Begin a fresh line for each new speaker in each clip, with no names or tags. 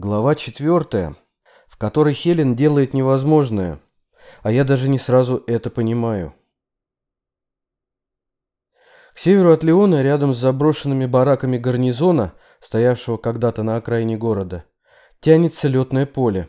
Глава 4, в которой Хелен делает невозможное, а я даже не сразу это понимаю. К северу от Леона, рядом с заброшенными бараками гарнизона, стоявшего когда-то на окраине города, тянется летное поле.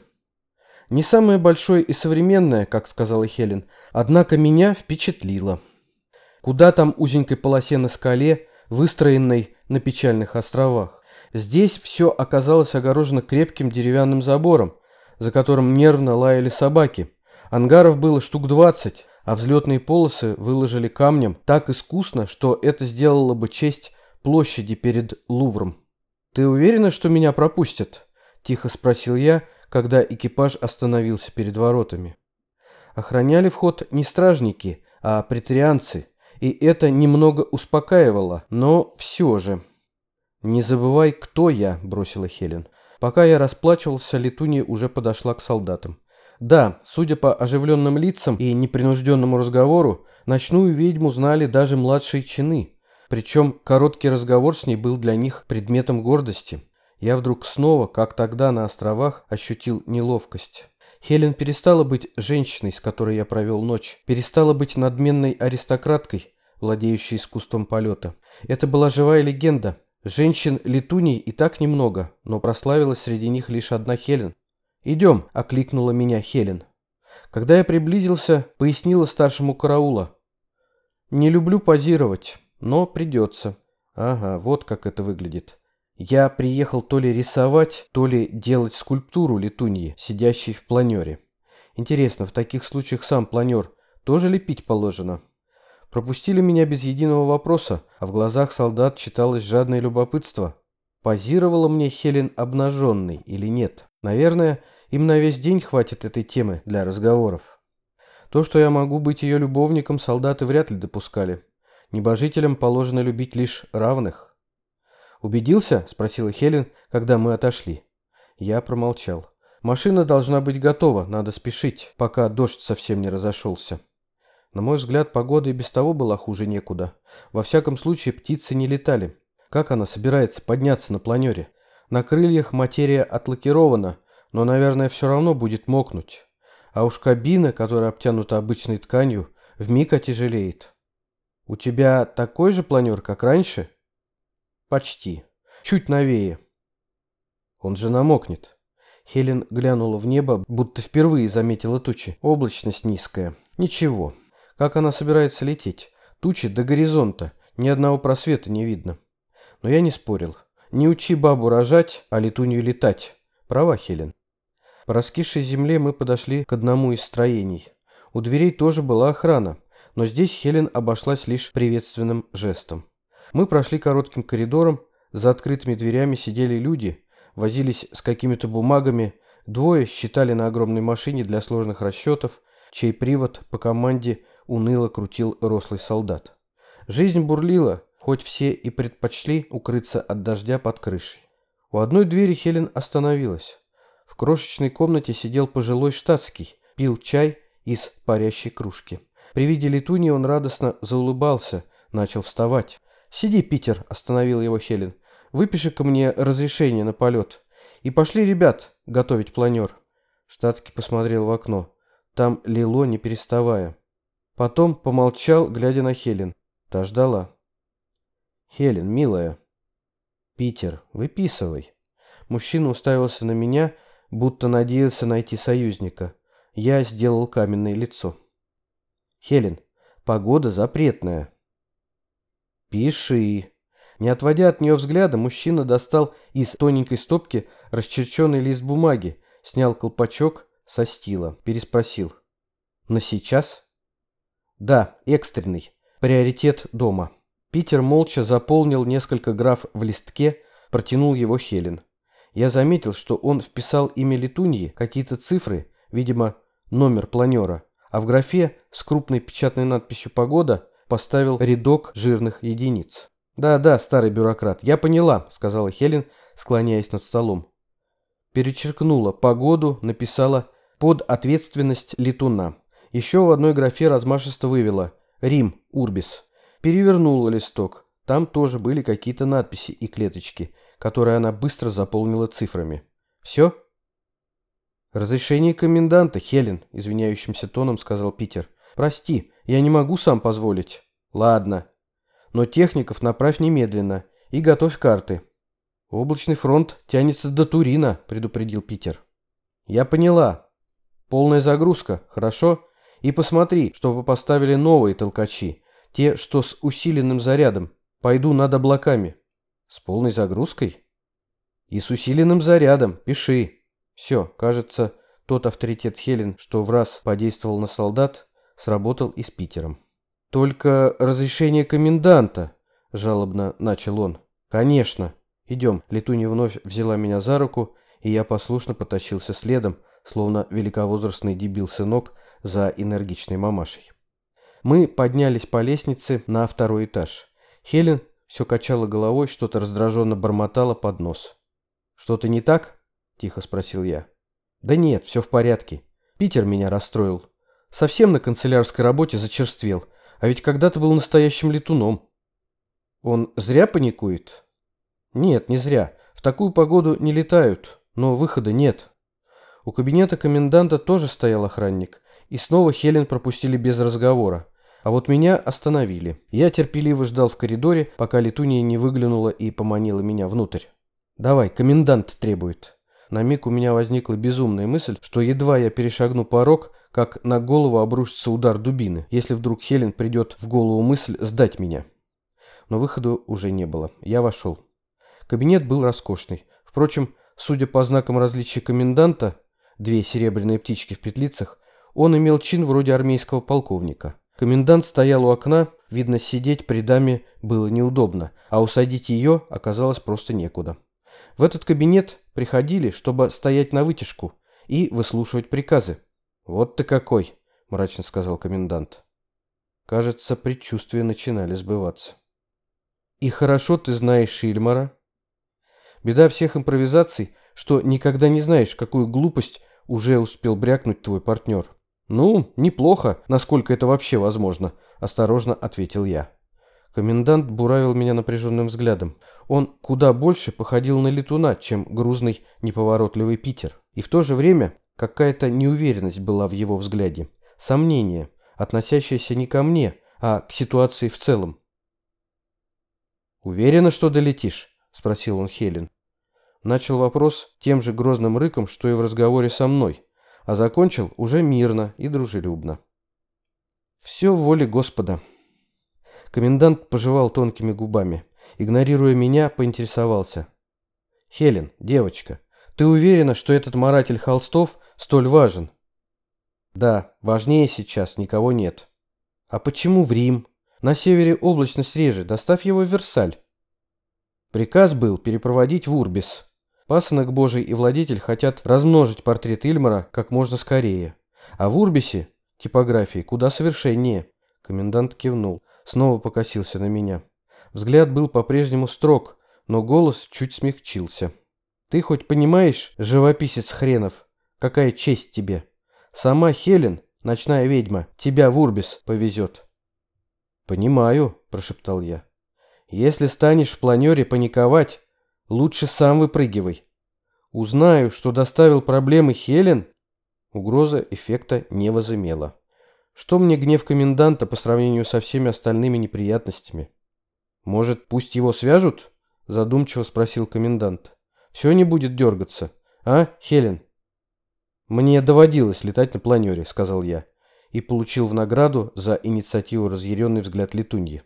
Не самое большое и современное, как сказала Хелен, однако меня впечатлило. Куда там узенькой полосе на скале, выстроенной на печальных островах? Здесь все оказалось огорожено крепким деревянным забором, за которым нервно лаяли собаки. Ангаров было штук 20, а взлетные полосы выложили камнем так искусно, что это сделало бы честь площади перед Лувром. «Ты уверена, что меня пропустят?» – тихо спросил я, когда экипаж остановился перед воротами. Охраняли вход не стражники, а претарианцы, и это немного успокаивало, но все же. «Не забывай, кто я», – бросила Хелен. Пока я расплачивался, Летунья уже подошла к солдатам. Да, судя по оживленным лицам и непринужденному разговору, ночную ведьму знали даже младшие чины. Причем короткий разговор с ней был для них предметом гордости. Я вдруг снова, как тогда на островах, ощутил неловкость. Хелен перестала быть женщиной, с которой я провел ночь, перестала быть надменной аристократкой, владеющей искусством полета. Это была живая легенда. Женщин-летуней и так немного, но прославилась среди них лишь одна Хелен. «Идем», — окликнула меня Хелен. Когда я приблизился, пояснила старшему караула. «Не люблю позировать, но придется». Ага, вот как это выглядит. Я приехал то ли рисовать, то ли делать скульптуру летуньи, сидящей в планере. Интересно, в таких случаях сам планер тоже лепить положено? Пропустили меня без единого вопроса, а в глазах солдат читалось жадное любопытство. Позировала мне Хелен обнаженной или нет? Наверное, им на весь день хватит этой темы для разговоров. То, что я могу быть ее любовником, солдаты вряд ли допускали. Небожителям положено любить лишь равных. «Убедился?» – спросила Хелен, когда мы отошли. Я промолчал. «Машина должна быть готова, надо спешить, пока дождь совсем не разошелся». На мой взгляд, погода и без того была хуже некуда. Во всяком случае, птицы не летали. Как она собирается подняться на планере? На крыльях материя отлакирована, но, наверное, все равно будет мокнуть. А уж кабина, которая обтянута обычной тканью, вмиг отяжелеет. «У тебя такой же планер, как раньше?» «Почти. Чуть новее». «Он же намокнет». Хелен глянула в небо, будто впервые заметила тучи. Облачность низкая. «Ничего». Как она собирается лететь? Тучи до горизонта, ни одного просвета не видно. Но я не спорил. Не учи бабу рожать, а летунью летать. Права, Хелен. По раскисшей земле мы подошли к одному из строений. У дверей тоже была охрана, но здесь Хелен обошлась лишь приветственным жестом. Мы прошли коротким коридором, за открытыми дверями сидели люди, возились с какими-то бумагами, двое считали на огромной машине для сложных расчетов, чей привод по команде уныло крутил рослый солдат. Жизнь бурлила, хоть все и предпочли укрыться от дождя под крышей. У одной двери Хелен остановилась. В крошечной комнате сидел пожилой штатский, пил чай из парящей кружки. При виде летуньи он радостно заулыбался, начал вставать. «Сиди, Питер», — остановила его Хелен. «Выпиши-ка мне разрешение на полет. И пошли ребят готовить планер». Штатский посмотрел в окно. Там лило, не переставая. Потом помолчал, глядя на Хелен. Та ждала. «Хелен, милая». «Питер, выписывай». Мужчина уставился на меня, будто надеялся найти союзника. Я сделал каменное лицо. «Хелен, погода запретная». «Пиши». Не отводя от нее взгляда, мужчина достал из тоненькой стопки расчерченный лист бумаги, снял колпачок со стила, переспросил. «На сейчас?» «Да, экстренный. Приоритет дома». Питер молча заполнил несколько граф в листке, протянул его Хелен. Я заметил, что он вписал имя летуньи, какие-то цифры, видимо, номер планера, а в графе с крупной печатной надписью «Погода» поставил рядок жирных единиц. «Да, старый бюрократ, я поняла», — сказала Хелен, склоняясь над столом. Перечеркнула «Погоду», написала «Под ответственность летуна». Еще в одной графе размашисто вывела «Рим, Урбис». Перевернула листок. Там тоже были какие-то надписи и клеточки, которые она быстро заполнила цифрами. Все? «Разрешение коменданта, Хелен», — извиняющимся тоном сказал Питер. «Прости, я не могу сам позволить». «Ладно. Но техников направь немедленно и готовь карты». «Облачный фронт тянется до Турина», — предупредил Питер. «Я поняла. Полная загрузка, хорошо? И посмотри, чтобы поставили новые толкачи, те, что с усиленным зарядом. Пойду над облаками». «С полной загрузкой?» «И с усиленным зарядом. Пиши». Все, кажется, тот авторитет Хелен, что в раз подействовал на солдат, сработал и с Питером. «Только разрешение коменданта», — жалобно начал он. «Конечно. Идем». Летунья вновь взяла меня за руку, и я послушно потащился следом, словно великовозрастный дебил-сынок за энергичной мамашей. Мы поднялись по лестнице на второй этаж. Хелен все качала головой, что-то раздраженно бормотала под нос. «Что-то не так?» — тихо спросил я. «Да нет, все в порядке. Питер меня расстроил. Совсем на канцелярской работе зачерствел, а ведь когда-то был настоящим летуном». «Он зря паникует?» «Нет, не зря. В такую погоду не летают, но выхода нет». У кабинета коменданта тоже стоял охранник, и снова Хелен пропустили без разговора. А вот меня остановили. Я терпеливо ждал в коридоре, пока летунья не выглянула и поманила меня внутрь. «Давай, комендант требует». На миг у меня возникла безумная мысль, что едва я перешагну порог, как на голову обрушится удар дубины, если вдруг Хелен придет в голову мысль сдать меня. Но выхода уже не было. Я вошел. Кабинет был роскошный. Впрочем, судя по знакам различия коменданта, 2 серебряные птички в петлицах, он имел чин вроде армейского полковника. Комендант стоял у окна, видно, сидеть при даме было неудобно, а усадить ее оказалось просто некуда. В этот кабинет приходили, чтобы стоять на вытяжку и выслушивать приказы. «Вот ты какой!» — мрачно сказал комендант. Кажется, предчувствия начинали сбываться. «И хорошо ты знаешь Шильмара?» Беда всех импровизаций, что никогда не знаешь, какую глупость уже успел брякнуть твой партнер. «Ну, неплохо, насколько это вообще возможно», — осторожно ответил я. Комендант буравил меня напряженным взглядом. Он куда больше походил на летуна, чем грузный, неповоротливый Питер. И в то же время какая-то неуверенность была в его взгляде. Сомнение, относящееся не ко мне, а к ситуации в целом. «Уверена, что долетишь?» — спросил он Хелен. Начал вопрос тем же грозным рыком, что и в разговоре со мной, а закончил уже мирно и дружелюбно. «Все в воле Господа». Комендант пожевал тонкими губами. Игнорируя меня, поинтересовался. «Хелен, девочка, ты уверена, что этот маратель холстов столь важен?» «Да, важнее сейчас никого нет». «А почему в Рим? На севере облачность реже, доставь его в Версаль». Приказ был перепроводить в Урбис. Пасынок Божий и владетель хотят размножить портрет Ильмара как можно скорее. А в Урбисе типографии куда совершеннее. Комендант кивнул. Снова покосился на меня. Взгляд был по-прежнему строг, но голос чуть смягчился. «Ты хоть понимаешь, живописец хренов, какая честь тебе? Сама Хелен, ночная ведьма, тебя в Урбис повезет». «Понимаю», — прошептал я. «Если станешь в планере паниковать, лучше сам выпрыгивай. Узнаю, что доставил проблемы Хелен». Угроза эффекта не возымела. Что мне гнев коменданта по сравнению со всеми остальными неприятностями? «Может, пусть его свяжут?» — задумчиво спросил комендант. «Все не будет дергаться. А, Хелен?» «Мне доводилось летать на планере», — сказал я, и получил в награду за инициативу разъяренный взгляд летуньи.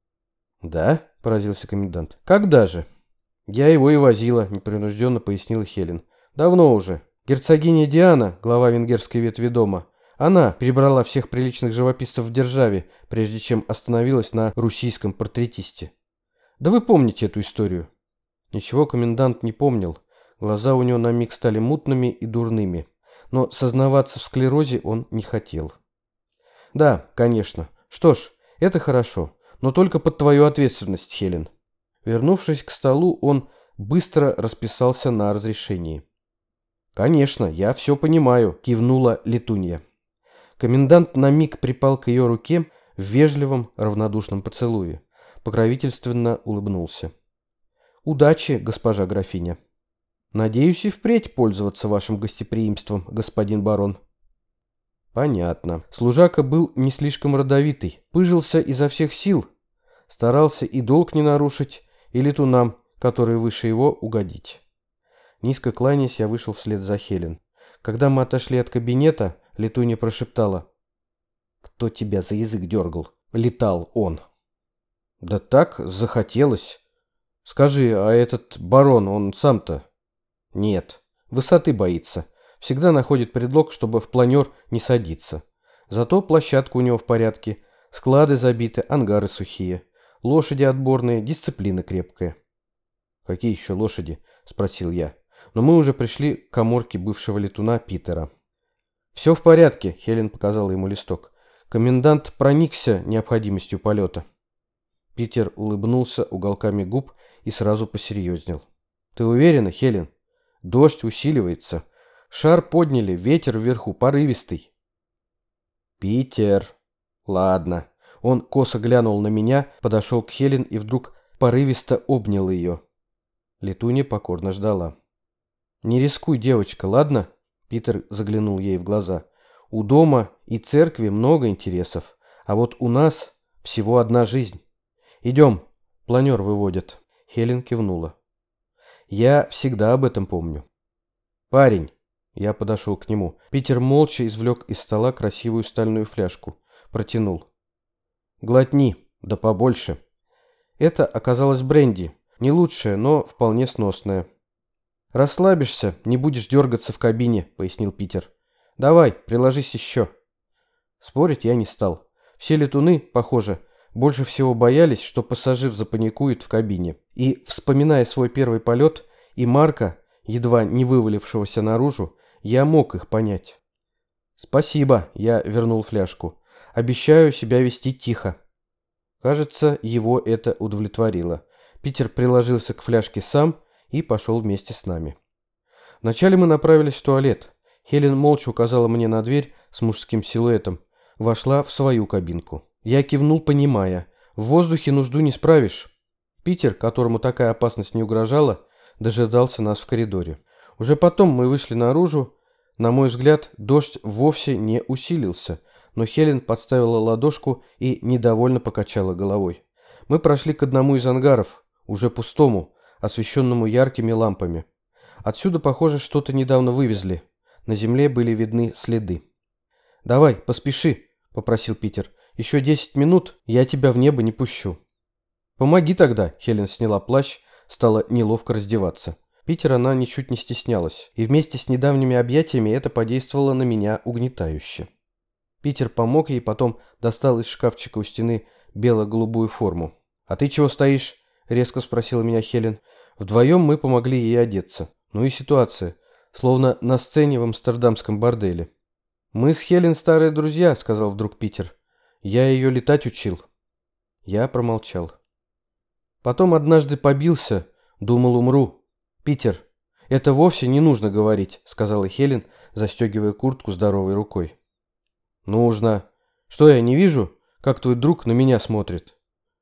«Да?» — поразился комендант. «Когда же?» «Я его и возила», — непринужденно пояснила Хелен. «Давно уже. Герцогиня Диана, глава венгерской ветви дома, она перебрала всех приличных живописцев в державе, прежде чем остановилась на руссийском портретисте. Да вы помните эту историю?» Ничего комендант не помнил. Глаза у него на миг стали мутными и дурными. Но сознаваться в склерозе он не хотел. «Да, конечно. Что ж, это хорошо. Но только под твою ответственность, Хелен». Вернувшись к столу, он быстро расписался на разрешении. «Конечно, я все понимаю», — кивнула летунья. Комендант на миг припал к ее руке в вежливом, равнодушном поцелуе. Покровительственно улыбнулся. «Удачи, госпожа графиня». Надеюсь и впредь пользоваться вашим гостеприимством, господин барон. Понятно. Служака был не слишком родовитый, пыжился изо всех сил, старался и долг не нарушить, и летунам, которые выше его, угодить. Низко кланяясь, я вышел вслед за Хелен. Когда мы отошли от кабинета, летунья прошептала: «Кто тебя за язык дергал?» Летал он. «Да так, захотелось. Скажи, а этот барон, он сам-то?» «Нет, высоты боится. Всегда находит предлог, чтобы в планер не садиться. Зато площадка у него в порядке, склады забиты, ангары сухие, лошади отборные, дисциплина крепкая». «Какие еще лошади?» – спросил я. Но мы уже пришли к каморке бывшего летуна Питера. «Все в порядке», – Хелен показала ему листок. «Комендант проникся необходимостью полета». Питер улыбнулся уголками губ и сразу посерьезнел. «Ты уверена, Хелен? Дождь усиливается. Шар подняли, ветер вверху порывистый». «Питер...» «Ладно». Он косо глянул на меня, подошел к Хелен и вдруг порывисто обнял ее. Летунья покорно ждала. «Не рискуй, девочка, ладно?» Питер заглянул ей в глаза. «У дома и церкви много интересов, а вот у нас всего одна жизнь. Идем, планер выводят». Хелен кивнула. «Я всегда об этом помню». «Парень!» Я подошел к нему. Питер молча извлек из стола красивую стальную фляжку. Протянул. «Глотни, да побольше». Это оказалось бренди. Не лучшее, но вполне сносное. «Расслабишься, не будешь дергаться в кабине», — пояснил Питер. «Давай, приложись еще». Спорить я не стал. Все летуны, похоже, больше всего боялись, что пассажир запаникует в кабине. И, вспоминая свой первый полет и Марка, едва не вывалившегося наружу, я мог их понять. «Спасибо», — я вернул фляжку. «Обещаю себя вести тихо». Кажется, его это удовлетворило. Питер приложился к фляжке сам и пошел вместе с нами. Вначале мы направились в туалет. Хелен молча указала мне на дверь с мужским силуэтом. Вошла в свою кабинку. Я кивнул, понимая. В воздухе нужду не справишь. Питер, которому такая опасность не угрожала, дожидался нас в коридоре. Уже потом мы вышли наружу. На мой взгляд, дождь вовсе не усилился, но Хелен подставила ладошку и недовольно покачала головой. Мы прошли к одному из ангаров, уже пустому, освещенному яркими лампами. Отсюда, похоже, что-то недавно вывезли. На земле были видны следы. «Давай, поспеши», — попросил Питер. «Еще 10 минут, я тебя в небо не пущу». «Помоги тогда», — Хелен сняла плащ, стала неловко раздеваться. Питер она ничуть не стеснялась, и вместе с недавними объятиями это подействовало на меня угнетающе. Питер помог ей, потом достал из шкафчика у стены бело-голубую форму. «А ты чего стоишь?» — резко спросила меня Хелен. Вдвоем мы помогли ей одеться. Ну и ситуация, словно на сцене в амстердамском борделе. «Мы с Хелен старые друзья», — сказал вдруг Питер. «Я ее летать учил». Я промолчал. Потом однажды побился, думал, умру. «Питер, это вовсе не нужно говорить», — сказала Хелен, застегивая куртку здоровой рукой. «Нужно. Что, я не вижу, как твой друг на меня смотрит?»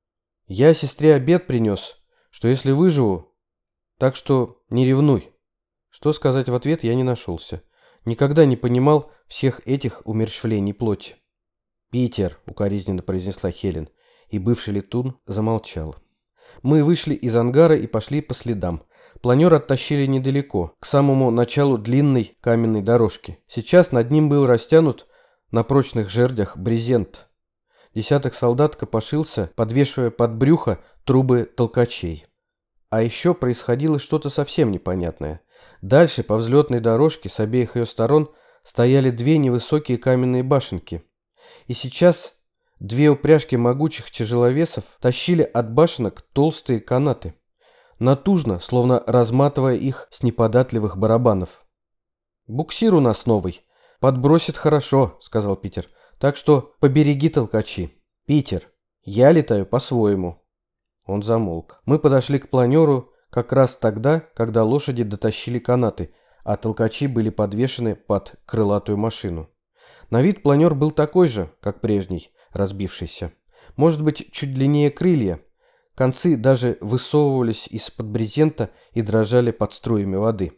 «Я сестре обед принес, что если выживу, так что не ревнуй». Что сказать в ответ я не нашелся. Никогда не понимал всех этих умерщвлений плоти. «Питер», — укоризненно произнесла Хелен, и бывший летун замолчал. Мы вышли из ангара и пошли по следам. Планер оттащили недалеко, к самому началу длинной каменной дорожки. Сейчас над ним был растянут на прочных жердях брезент. Десяток солдат копошился, подвешивая под брюхо трубы толкачей. А еще происходило что-то совсем непонятное. Дальше по взлетной дорожке с обеих ее сторон стояли две невысокие каменные башенки. И сейчас две упряжки могучих тяжеловесов тащили от башенок толстые канаты, натужно, словно разматывая их с неподатливых барабанов. «Буксир у нас новый. Подбросит хорошо», — сказал Питер. «Так что побереги толкачи. Питер, я летаю по-своему». Он замолк. Мы подошли к планеру как раз тогда, когда лошади дотащили канаты, а толкачи были подвешены под крылатую машину. На вид планер был такой же, как прежний, разбившийся. Может быть, чуть длиннее крылья. Концы даже высовывались из-под брезента и дрожали под струями воды.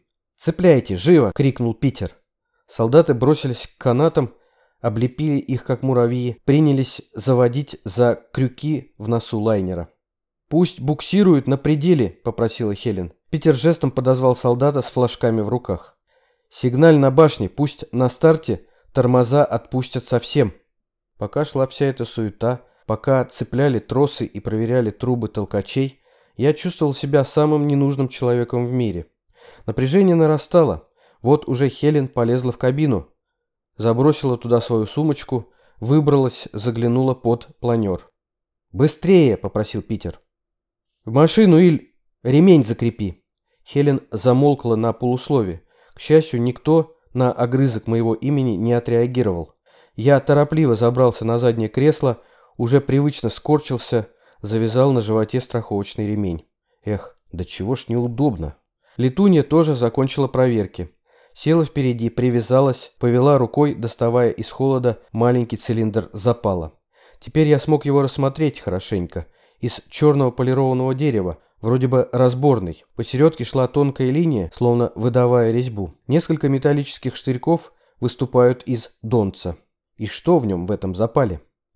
«Цепляйте, живо!» — крикнул Питер. Солдаты бросились к канатам, облепили их как муравьи, принялись заводить за крюки в носу лайнера. «Пусть буксируют на пределе», — попросила Хелен. Питер жестом подозвал солдата с флажками в руках. «Сигналь на башне, пусть на старте тормоза отпустят совсем». Пока шла вся эта суета, пока цепляли тросы и проверяли трубы толкачей, я чувствовал себя самым ненужным человеком в мире. Напряжение нарастало. Вот уже Хелен полезла в кабину, забросила туда свою сумочку, выбралась, заглянула под планер. «Быстрее!» — попросил Питер. «В машину, Иль! Ремень закрепи!» Хелен замолкла на полуслове. К счастью, никто на огрызок моего имени не отреагировал. Я торопливо забрался на заднее кресло, уже привычно скорчился, завязал на животе страховочный ремень. Эх, да чего ж неудобно. Летунья тоже закончила проверки. Села впереди, привязалась, повела рукой, доставая из холода маленький цилиндр запала. Теперь я смог его рассмотреть хорошенько. Из черного полированного дерева, вроде бы разборный. Посередке шла тонкая линия, словно выдавая резьбу. Несколько металлических штырьков выступают из донца. И что в нем в этом запале?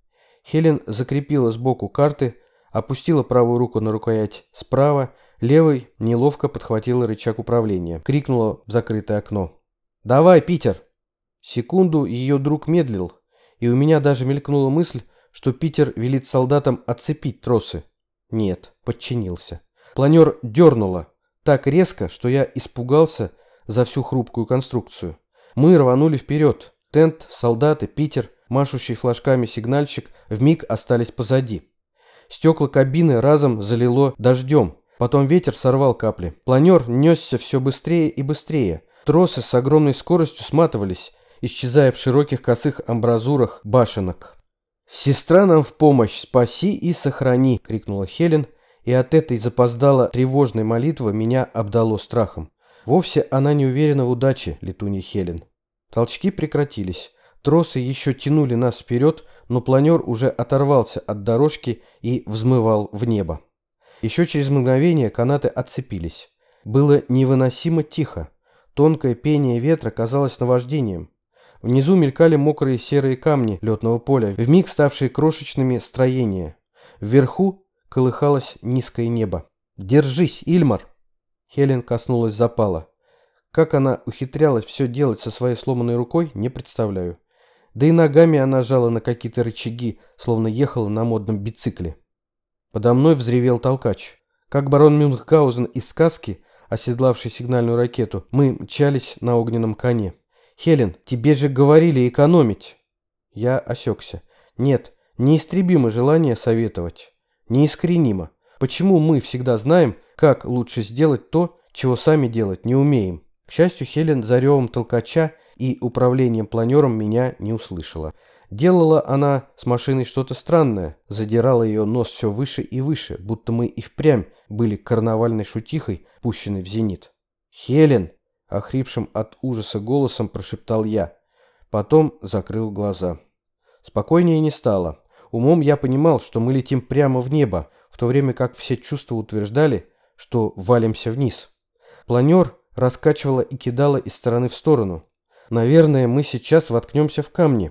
Хелен закрепила сбоку карты, опустила правую руку на рукоять справа, левой неловко подхватила рычаг управления, крикнула в закрытое окно. «Давай, Питер!» Секунду ее друг медлил, и у меня даже мелькнула мысль, что Питер велит солдатам отцепить тросы. Нет, подчинился. Планер дернуло так резко, что я испугался за всю хрупкую конструкцию. Мы рванули вперед. Тент, солдаты, Питер, машущий флажками сигнальщик вмиг остались позади. Стекла кабины разом залило дождем. Потом ветер сорвал капли. Планер несся все быстрее и быстрее. Тросы с огромной скоростью сматывались, исчезая в широких косых амбразурах башенок. «Сестра нам в помощь, спаси и сохрани!» — крикнула Хелен, и от этой запоздало тревожной молитвы меня обдало страхом. Вовсе она не уверена в удаче, летунья Хелен. Толчки прекратились. Тросы еще тянули нас вперед, но планер уже оторвался от дорожки и взмывал в небо. Еще через мгновение канаты отцепились. Было невыносимо тихо. Тонкое пение ветра казалось наваждением. Внизу мелькали мокрые серые камни летного поля, вмиг ставшие крошечными строения. Вверху колыхалось низкое небо. «Держись, Ильмар!» Хелен коснулась запала. Как она ухитрялась все делать со своей сломанной рукой, не представляю. Да и ногами она жала на какие-то рычаги, словно ехала на модном бицикле. Подо мной взревел толкач. Как барон Мюнхгаузен из сказки, оседлавший сигнальную ракету, мы мчались на огненном коне. «Хелен, тебе же говорили экономить!» Я осекся. Нет, неистребимо желание советовать. Неискоренимо. Почему мы всегда знаем, как лучше сделать то, чего сами делать не умеем? К счастью, Хелен за ревом толкача и управлением планером меня не услышала. Делала она с машиной что-то странное, задирала ее нос все выше и выше, будто мы и впрямь были карнавальной шутихой, пущенной в зенит. «Хелен!» — охрипшим от ужаса голосом прошептал я. Потом закрыл глаза. Спокойнее не стало. Умом я понимал, что мы летим прямо в небо, в то время как все чувства утверждали, что валимся вниз. Планер раскачивало и кидало из стороны в сторону. Наверное, мы сейчас воткнемся в камни.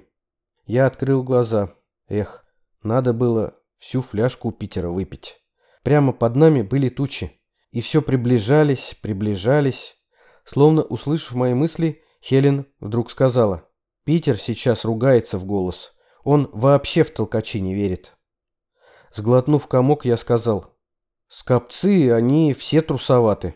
Я открыл глаза. Эх, надо было всю фляжку у Питера выпить. Прямо под нами были тучи. И все приближались, приближались. Словно услышав мои мысли, Хелен вдруг сказала: «Питер сейчас ругается в голос. Он вообще в толкачи не верит». Сглотнув комок, я сказал: «Скопцы, они все трусоваты».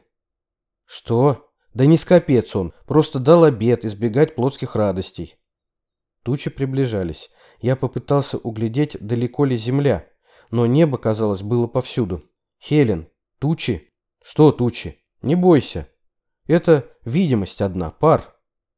«Что? Да не скопец он, просто дал обет избегать плотских радостей». Тучи приближались. Я попытался углядеть, далеко ли земля, но небо, казалось, было повсюду. «Хелен, тучи?» «Что тучи? Не бойся. Это видимость одна, пар».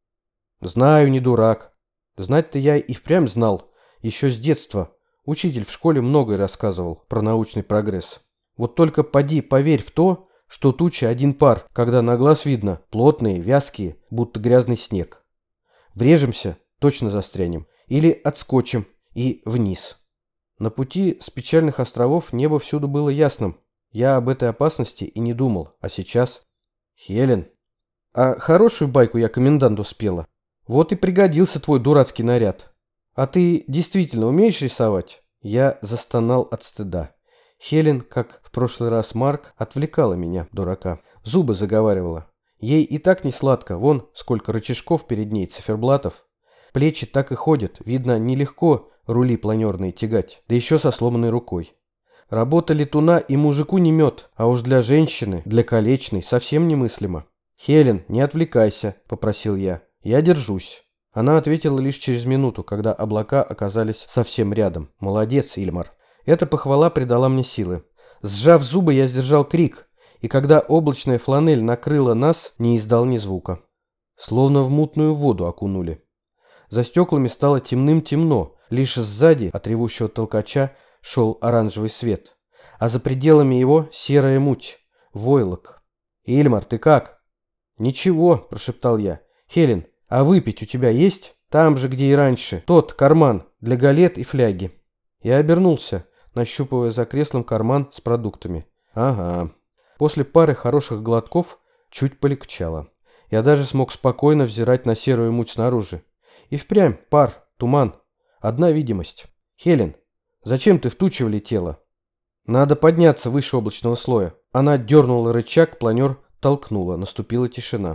«Знаю, не дурак. Знать-то я и впрямь знал. Еще с детства. Учитель в школе многое рассказывал про научный прогресс. Вот только поди поверь в то, что тучи один пар, когда на глаз видно, плотные, вязкие, будто грязный снег. Врежемся, точно застрянем, или отскочим и вниз». На пути с печальных островов небо всюду было ясным. Я об этой опасности и не думал, а сейчас... «Хелен, А хорошую байку я коменданту спела. Вот и пригодился твой дурацкий наряд. А ты действительно умеешь рисовать? Я застонал от стыда. Хелен, как в прошлый раз Марк, отвлекала меня, дурака. Зубы заговаривала. Ей и так не сладко, вон сколько рычажков перед ней, циферблатов. Плечи так и ходят, видно, нелегко рули планерные тягать, да еще со сломанной рукой. Работа летуна и мужику не мед, а уж для женщины, для колечной, совсем немыслимо. «Хелен, не отвлекайся», — попросил я. «Я держусь». Она ответила лишь через минуту, когда облака оказались совсем рядом. «Молодец, Ильмар». Эта похвала придала мне силы. Сжав зубы, я сдержал крик, и когда облачная фланель накрыла нас, не издал ни звука. Словно в мутную воду окунули. За стеклами стало темным-темно, лишь сзади от ревущего толкача шел оранжевый свет, а за пределами его серая муть, войлок. «Ильмар, ты как?» «Ничего», – прошептал я. «Хелен, а выпить у тебя есть? Там же, где и раньше. Тот карман для галет и фляги». Я обернулся, нащупывая за креслом карман с продуктами. Ага. После пары хороших глотков чуть полегчало. Я даже смог спокойно взирать на серую муть снаружи. И впрямь пар, туман. Одна видимость. «Хелен, зачем ты в тучи влетела?» «Надо подняться выше облачного слоя». Она дернула рычаг, планер толкнула. Наступила тишина.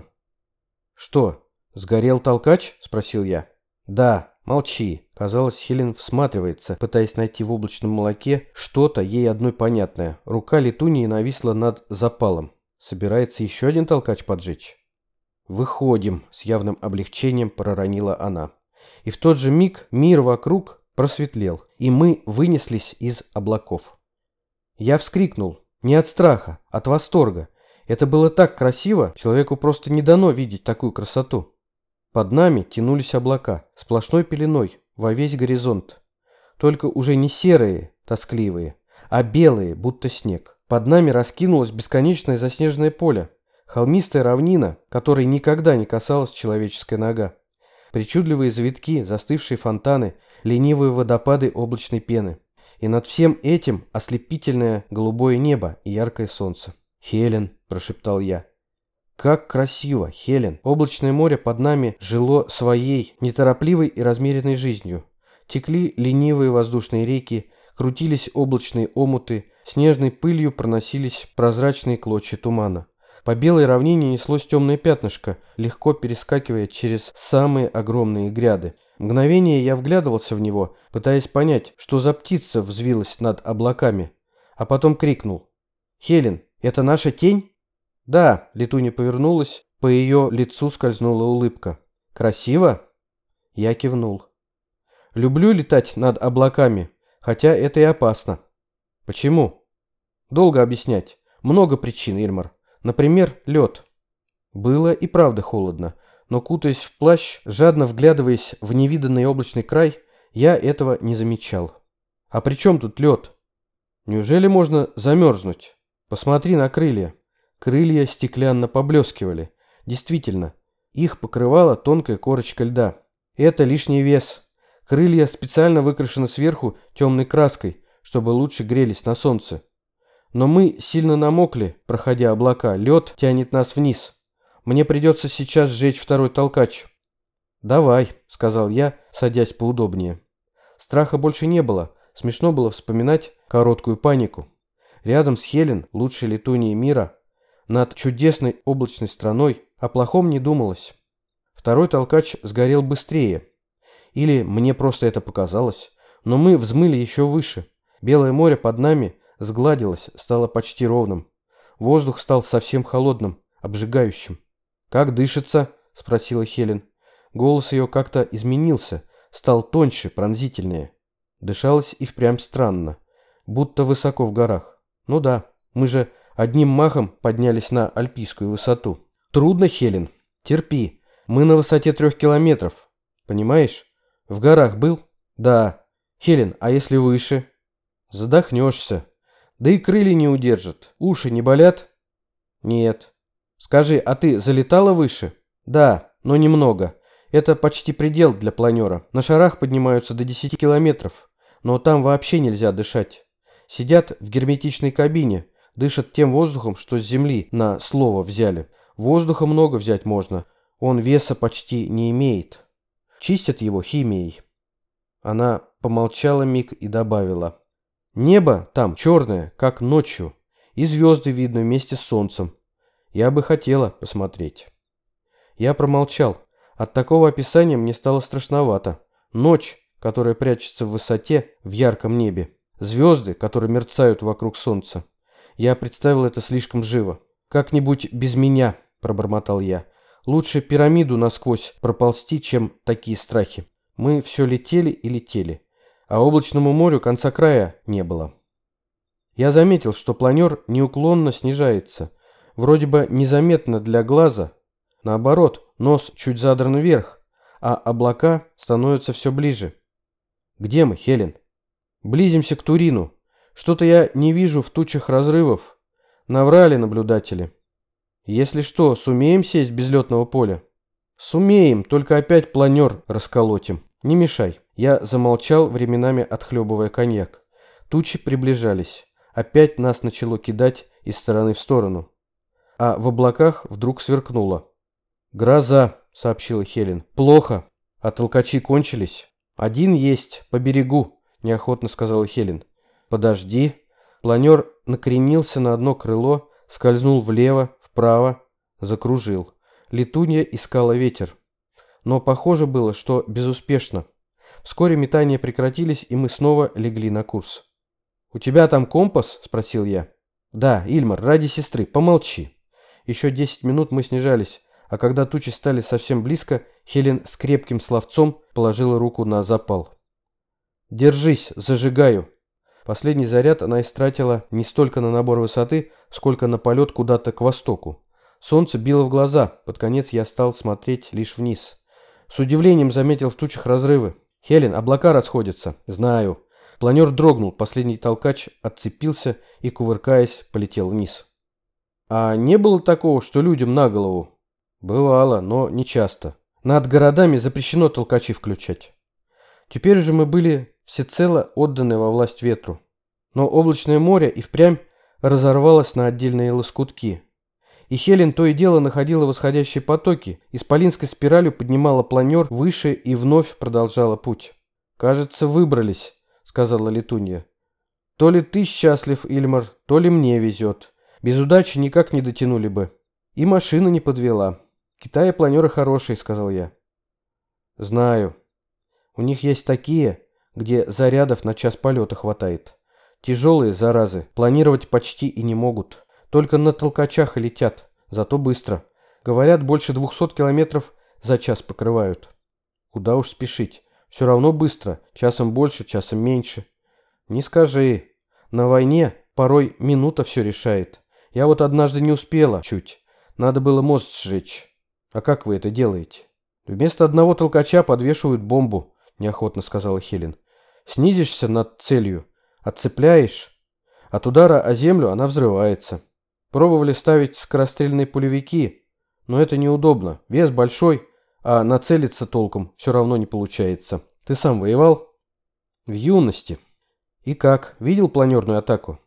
«Что, сгорел толкач?» – спросил я. «Да, молчи». Казалось, Хелен всматривается, пытаясь найти в облачном молоке что-то ей одной понятное. Рука летуньи нависла над запалом. Собирается еще один толкач поджечь? «Выходим», — с явным облегчением проронила она. И в тот же миг мир вокруг просветлел, и мы вынеслись из облаков. Я вскрикнул. Не от страха, от восторга. Это было так красиво, человеку просто не дано видеть такую красоту. Под нами тянулись облака, сплошной пеленой, во весь горизонт. Только уже не серые, тоскливые, а белые, будто снег. Под нами раскинулось бесконечное заснеженное поле. Холмистая равнина, которой никогда не касалась человеческая нога. Причудливые завитки, застывшие фонтаны, ленивые водопады облачной пены. И над всем этим ослепительное голубое небо и яркое солнце. «Хелен», – прошептал я. «Как красиво, Хелен!» Облачное море под нами жило своей, неторопливой и размеренной жизнью. Текли ленивые воздушные реки, крутились облачные омуты, снежной пылью проносились прозрачные клочья тумана. По белой равнине неслось темное пятнышко, легко перескакивая через самые огромные гряды. Мгновение я вглядывался в него, пытаясь понять, что за птица взвилась над облаками, а потом крикнул. «Хелен, это наша тень?» «Да», — летунья повернулась, по ее лицу скользнула улыбка. «Красиво?» Я кивнул. «Люблю летать над облаками, хотя это и опасно». «Почему?» «Долго объяснять. Много причин, Ильмар. Например, лед». Было и правда холодно, но, кутаясь в плащ, жадно вглядываясь в невиданный облачный край, я этого не замечал. «А при чем тут лед? Неужели можно замерзнуть? Посмотри на крылья». Крылья стеклянно поблескивали. Действительно, их покрывала тонкая корочка льда. Это лишний вес. Крылья специально выкрашены сверху темной краской, чтобы лучше грелись на солнце. Но мы сильно намокли, проходя облака. Лед тянет нас вниз. Мне придется сейчас сжечь второй толкач. «Давай», — сказал я, садясь поудобнее. Страха больше не было. Смешно было вспоминать короткую панику. Рядом с Хелен, лучшей летуньей мира, над чудесной облачной страной о плохом не думалось. Второй толкач сгорел быстрее. Или мне просто это показалось. Но мы взмыли еще выше. Белое море под нами сгладилось, стало почти ровным. Воздух стал совсем холодным, обжигающим. «Как дышится?» – спросила Хелен. Голос ее как-то изменился, стал тоньше, пронзительнее. Дышалось и впрямь странно, будто высоко в горах. Ну да, мы же одним махом поднялись на альпийскую высоту. Трудно, Хелен. Терпи. Мы на высоте 3 километров. Понимаешь? В горах был? Да. Хелен, а если выше? Задохнешься. Да и крылья не удержат. Уши не болят? Нет. Скажи, а ты залетала выше? Да, но немного. Это почти предел для планера. На шарах поднимаются до 10 километров. Но там вообще нельзя дышать. Сидят в герметичной кабине. Дышат тем воздухом, что с земли на слово взяли. Воздуха много взять можно, он веса почти не имеет. Чистят его химией. Она помолчала миг и добавила. Небо там черное, как ночью, и звезды видно вместе с солнцем. Я бы хотела посмотреть. Я промолчал. От такого описания мне стало страшновато. Ночь, которая прячется в высоте, в ярком небе. Звезды, которые мерцают вокруг солнца. Я представил это слишком живо. «Как-нибудь без меня», — пробормотал я. «Лучше пирамиду насквозь проползти, чем такие страхи». Мы все летели и летели, а облачному морю конца края не было. Я заметил, что планер неуклонно снижается. Вроде бы незаметно для глаза. Наоборот, нос чуть задран вверх, а облака становятся все ближе. «Где мы, Хелен?» «Близимся к Турину. Что-то я не вижу в тучах разрывов. Наврали наблюдатели. Если что, сумеем сесть без летного поля?» «Сумеем, только опять планер расколотим. Не мешай». Я замолчал, временами отхлебывая коньяк. Тучи приближались. Опять нас начало кидать из стороны в сторону. А в облаках вдруг сверкнуло. «Гроза», — сообщила Хелен. «Плохо. А толкачи кончились?» «Один есть, по берегу», — неохотно сказала Хелен. «Подожди». Планер накренился на одно крыло, скользнул влево, вправо, закружил. Летунья искала ветер. Но похоже было, что безуспешно. Вскоре метания прекратились, и мы снова легли на курс. «У тебя там компас?» — спросил я. «Да, Ильмар, ради сестры, помолчи». Еще 10 минут мы снижались, а когда тучи стали совсем близко, Хелен с крепким словцом положила руку на запал. «Держись, зажигаю». Последний заряд она истратила не столько на набор высоты, сколько на полет куда-то к востоку. Солнце било в глаза, под конец я стал смотреть лишь вниз. С удивлением заметил в тучах разрывы. «Хелен, облака расходятся». «Знаю». Планер дрогнул, последний толкач отцепился и, кувыркаясь, полетел вниз. «А не было такого, что людям на голову?» «Бывало, но не часто. Над городами запрещено толкачи включать». Теперь же мы были всецело отданы во власть ветру. Но облачное море и впрямь разорвалось на отдельные лоскутки. И Хелен то и дело находила восходящие потоки, исполинской спиралью поднимала планер выше и вновь продолжала путь. «Кажется, выбрались», — сказала Летунья. «То ли ты счастлив, Ильмар, то ли мне везет. Без удачи никак не дотянули бы. И машина не подвела. В Китае планеры хорошие», — сказал я. «Знаю. У них есть такие, где зарядов на час полета хватает. Тяжелые, заразы, планировать почти и не могут. Только на толкачах и летят, зато быстро. Говорят, больше 200 километров за час покрывают. Куда уж спешить. Все равно быстро, часом больше, часом меньше. Не скажи. На войне порой минута все решает. Я вот однажды не успела чуть. Надо было мост сжечь. А как вы это делаете?» «Вместо одного толкача подвешивают бомбу», — неохотно сказала Хелен. «Снизишься над целью, отцепляешь. От удара о землю она взрывается. Пробовали ставить скорострельные пулевики, но это неудобно. Вес большой, а нацелиться толком все равно не получается. Ты сам воевал?» «В юности». «И как? Видел планерную атаку?»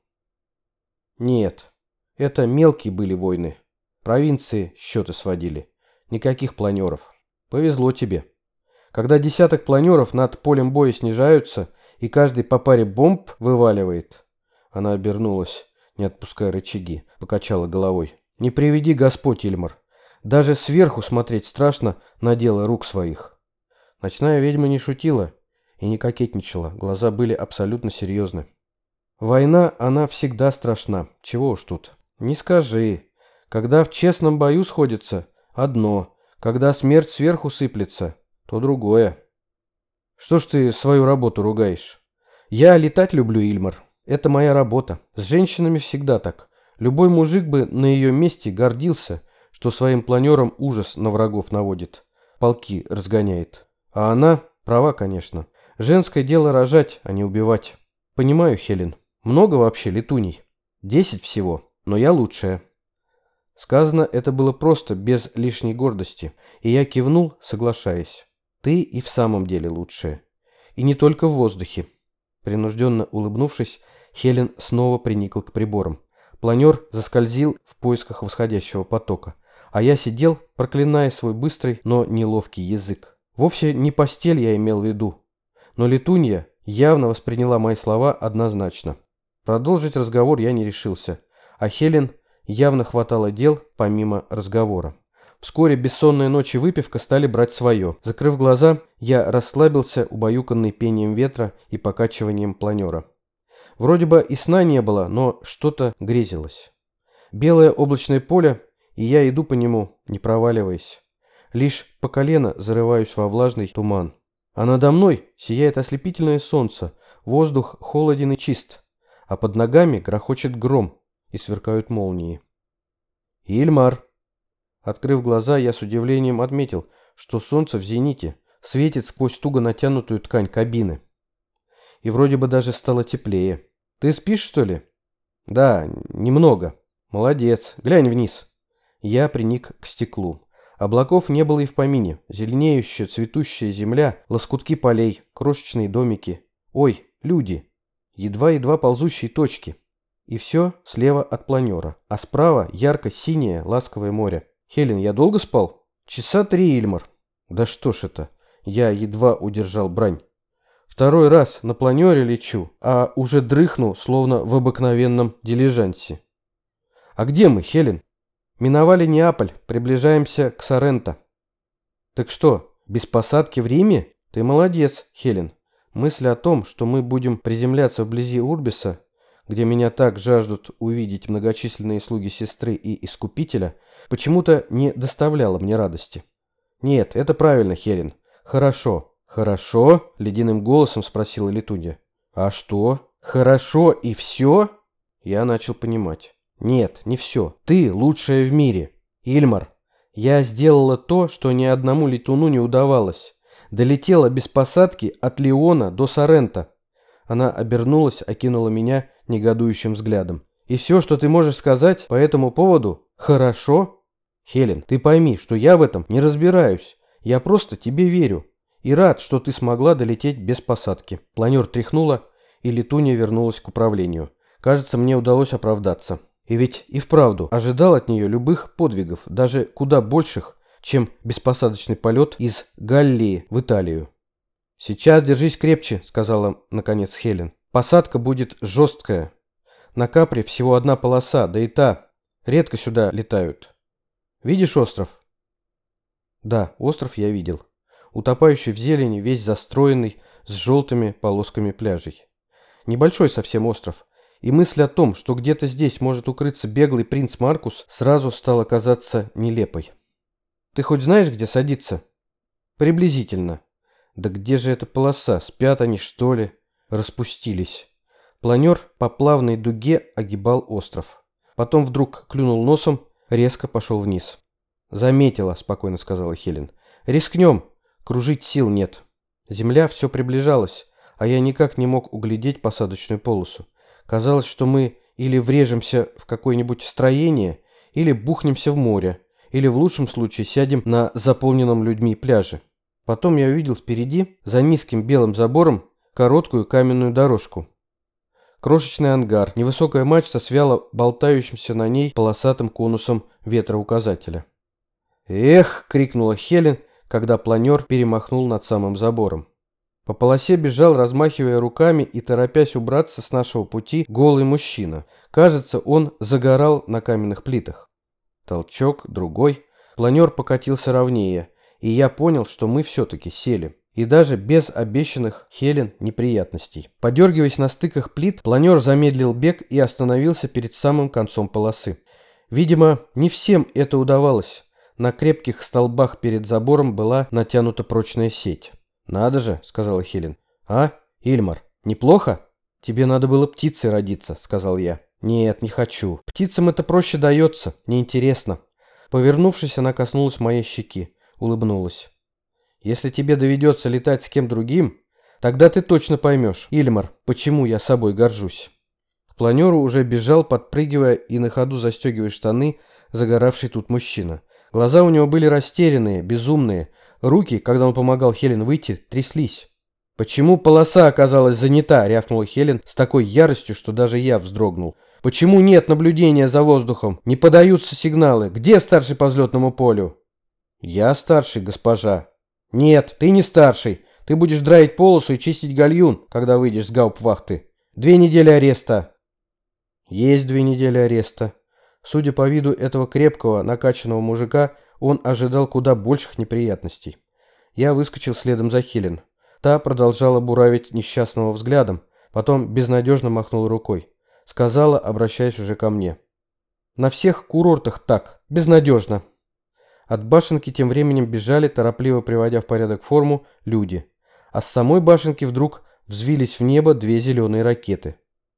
«Нет. Это мелкие были войны. Провинции счеты сводили. Никаких планеров. Повезло тебе. Когда десяток планеров над полем боя снижаются, и каждый по паре бомб вываливает...» Она обернулась, не отпуская рычаги, покачала головой. «Не приведи Господь, Ильмар. Даже сверху смотреть страшно на дело рук своих». Ночная ведьма не шутила и не кокетничала, глаза были абсолютно серьезны. «Война, она всегда страшна, чего уж тут. Не скажи. Когда в честном бою сходится, одно, когда смерть сверху сыплется, то другое». «Что ж ты свою работу ругаешь?» «Я летать люблю, Ильмар. Это моя работа. С женщинами всегда так. Любой мужик бы на ее месте гордился, что своим планером ужас на врагов наводит, полки разгоняет. А она права, конечно. Женское дело рожать, а не убивать. Понимаю, Хелен. Много вообще летуней? 10 всего, но я лучшая». Сказано это было просто, без лишней гордости, и я кивнул, соглашаясь. «Ты и в самом деле лучшая. И не только в воздухе». Принужденно улыбнувшись, Хелен снова приникла к приборам. Планер заскользил в поисках восходящего потока. А я сидел, проклиная свой быстрый, но неловкий язык. Вовсе не постель я имел в виду. Но Летунья явно восприняла мои слова однозначно. Продолжить разговор я не решился, а Хелен явно хватало дел помимо разговора. Вскоре бессонные ночи и выпивка стали брать свое. Закрыв глаза, я расслабился, убаюканный пением ветра и покачиванием планера. Вроде бы и сна не было, но что-то грезилось. Белое облачное поле, и я иду по нему, не проваливаясь. Лишь по колено зарываюсь во влажный туман. А надо мной сияет ослепительное солнце, воздух холоден и чист, а под ногами грохочет гром и сверкают молнии. Ильмар! Открыв глаза, я с удивлением отметил, что солнце в зените светит сквозь туго натянутую ткань кабины. И вроде бы даже стало теплее. Ты спишь, что ли? Да, немного. Молодец. Глянь вниз. Я приник к стеклу. Облаков не было и в помине. Зеленеющая, цветущая земля, лоскутки полей, крошечные домики. Ой, люди. Едва-едва ползущие точки. И все слева от планера. А справа ярко-синее ласковое море. Хелен, я долго спал? Часа 3, Ильмар. Да что ж это? Я едва удержал брань. Второй раз на планере лечу, а уже дрыхну, словно в обыкновенном дилижансе. А где мы, Хелен? Миновали Неаполь, приближаемся к Соренто. Так что, без посадки в Риме? Ты молодец, Хелен. Мысль о том, что мы будем приземляться вблизи Урбиса, где меня так жаждут увидеть многочисленные слуги сестры и Искупителя, почему-то не доставляла мне радости. Нет, это правильно, Хелен. Хорошо. Хорошо? Ледяным голосом спросила Летунья. А что? Хорошо и все? Я начал понимать. Нет, не все. Ты лучшая в мире. Ильмар, я сделала то, что ни одному летуну не удавалось. Долетела без посадки от Лиона до Соренто. Она обернулась, окинула меня негодующим взглядом. И все, что ты можешь сказать по этому поводу, хорошо? Хелен, ты пойми, что я в этом не разбираюсь. Я просто тебе верю. И рад, что ты смогла долететь без посадки. Планер тряхнула, и Летунья вернулась к управлению. Кажется, мне удалось оправдаться. И ведь и вправду ожидал от нее любых подвигов, даже куда больших, чем беспосадочный полет из Галлии в Италию. «Сейчас держись крепче», — сказала наконец Хелен. «Посадка будет жесткая. На Капри всего одна полоса, да и та. Редко сюда летают. Видишь остров?» Да, остров я видел. Утопающий в зелени, весь застроенный, с желтыми полосками пляжей. Небольшой совсем остров. И мысль о том, что где-то здесь может укрыться беглый принц Маркус, сразу стала казаться нелепой. «Ты хоть знаешь, где садиться?» «Приблизительно». «Да где же эта полоса? Спят они, что ли?» Распустились. Планер по плавной дуге огибал остров. Потом вдруг клюнул носом, резко пошел вниз. «Заметила», — спокойно сказала Хелен. «Рискнем. Кружить сил нет». Земля все приближалась, а я никак не мог углядеть посадочную полосу. Казалось, что мы или врежемся в какое-нибудь строение, или бухнемся в море, или в лучшем случае сядем на заполненном людьми пляже. Потом я увидел впереди, за низким белым забором, короткую каменную дорожку. Крошечный ангар, невысокая мачта с вяло болтающимся на ней полосатым конусом ветроуказателя. «Эх!» — крикнула Хелен, когда планер перемахнул над самым забором. По полосе бежал, размахивая руками и торопясь убраться с нашего пути, голый мужчина. Кажется, он загорал на каменных плитах. Толчок, другой. Планер покатился ровнее, и я понял, что мы все-таки сели. И даже без обещанных Хелен неприятностей. Подергиваясь на стыках плит, планер замедлил бег и остановился перед самым концом полосы. Видимо, не всем это удавалось. На крепких столбах перед забором была натянута прочная сеть. «Надо же», — сказала Хелен. «А, Ильмар, неплохо?» «Тебе надо было птицей родиться», — сказал я. «Нет, не хочу. Птицам это проще дается, неинтересно». Повернувшись, она коснулась моей щеки, улыбнулась. «Если тебе доведется летать с кем другим, тогда ты точно поймешь, Ильмар, почему я собой горжусь». К планеру уже бежал, подпрыгивая и на ходу застегивая штаны, загоравший тут мужчина. Глаза у него были растерянные, безумные. Руки, когда он помогал Хелен выйти, тряслись. «Почему полоса оказалась занята?» — рявкнула Хелен с такой яростью, что даже я вздрогнул. Почему нет наблюдения за воздухом? Не подаются сигналы. Где старший по взлетному полю? Я старший, госпожа. Нет, ты не старший. Ты будешь драить полосу и чистить гальюн, когда выйдешь с гауптвахты. 2 недели ареста. Есть 2 недели ареста. Судя по виду этого крепкого, накачанного мужика, он ожидал куда больших неприятностей. Я выскочил следом за Хелен. Та продолжала буравить несчастного взглядом, потом безнадежно махнула рукой. Сказала, обращаясь уже ко мне. На всех курортах так, безнадежно. От башенки тем временем бежали, торопливо приводя в порядок форму, люди. А с самой башенки вдруг взвились в небо 2 зеленые ракеты.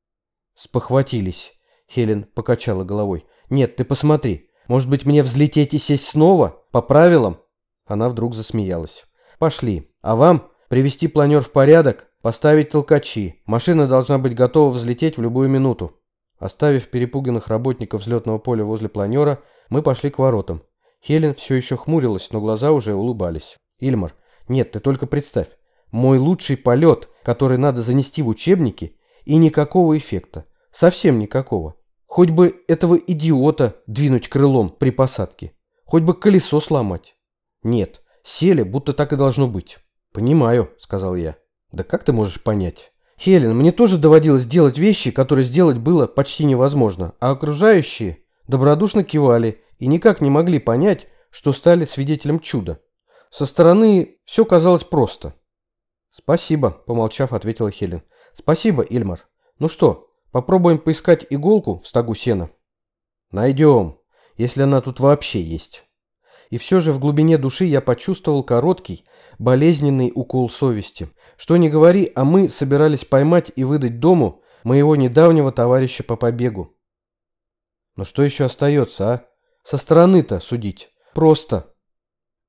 Спохватились. Хелен покачала головой. Нет, ты посмотри. Может быть, мне взлететь и сесть снова? По правилам? Она вдруг засмеялась. Пошли. А вам привести планер в порядок, поставить толкачи. Машина должна быть готова взлететь в любую минуту. Оставив перепуганных работников взлетного поля возле планера, мы пошли к воротам. Хелен все еще хмурилась, но глаза уже улыбались. Ильмар, нет, ты только представь. Мой лучший полет, который надо занести в учебники, и никакого эффекта. Совсем никакого. Хоть бы этого идиота двинуть крылом при посадке. Хоть бы колесо сломать. Нет, сели, будто так и должно быть. Понимаю, сказал я. Да как ты можешь понять? Хелен, мне тоже доводилось делать вещи, которые сделать было почти невозможно, а окружающие добродушно кивали и никак не могли понять, что стали свидетелем чуда. Со стороны все казалось просто. Спасибо, помолчав, ответила Хелен. Спасибо, Ильмар. Ну что, попробуем поискать иголку в стогу сена? Найдем, если она тут вообще есть. И все же в глубине души я почувствовал короткий, болезненный укол совести. Что ни говори, а мы собирались поймать и выдать дому моего недавнего товарища по побегу. Но что еще остается, а? Со стороны-то судить. Просто.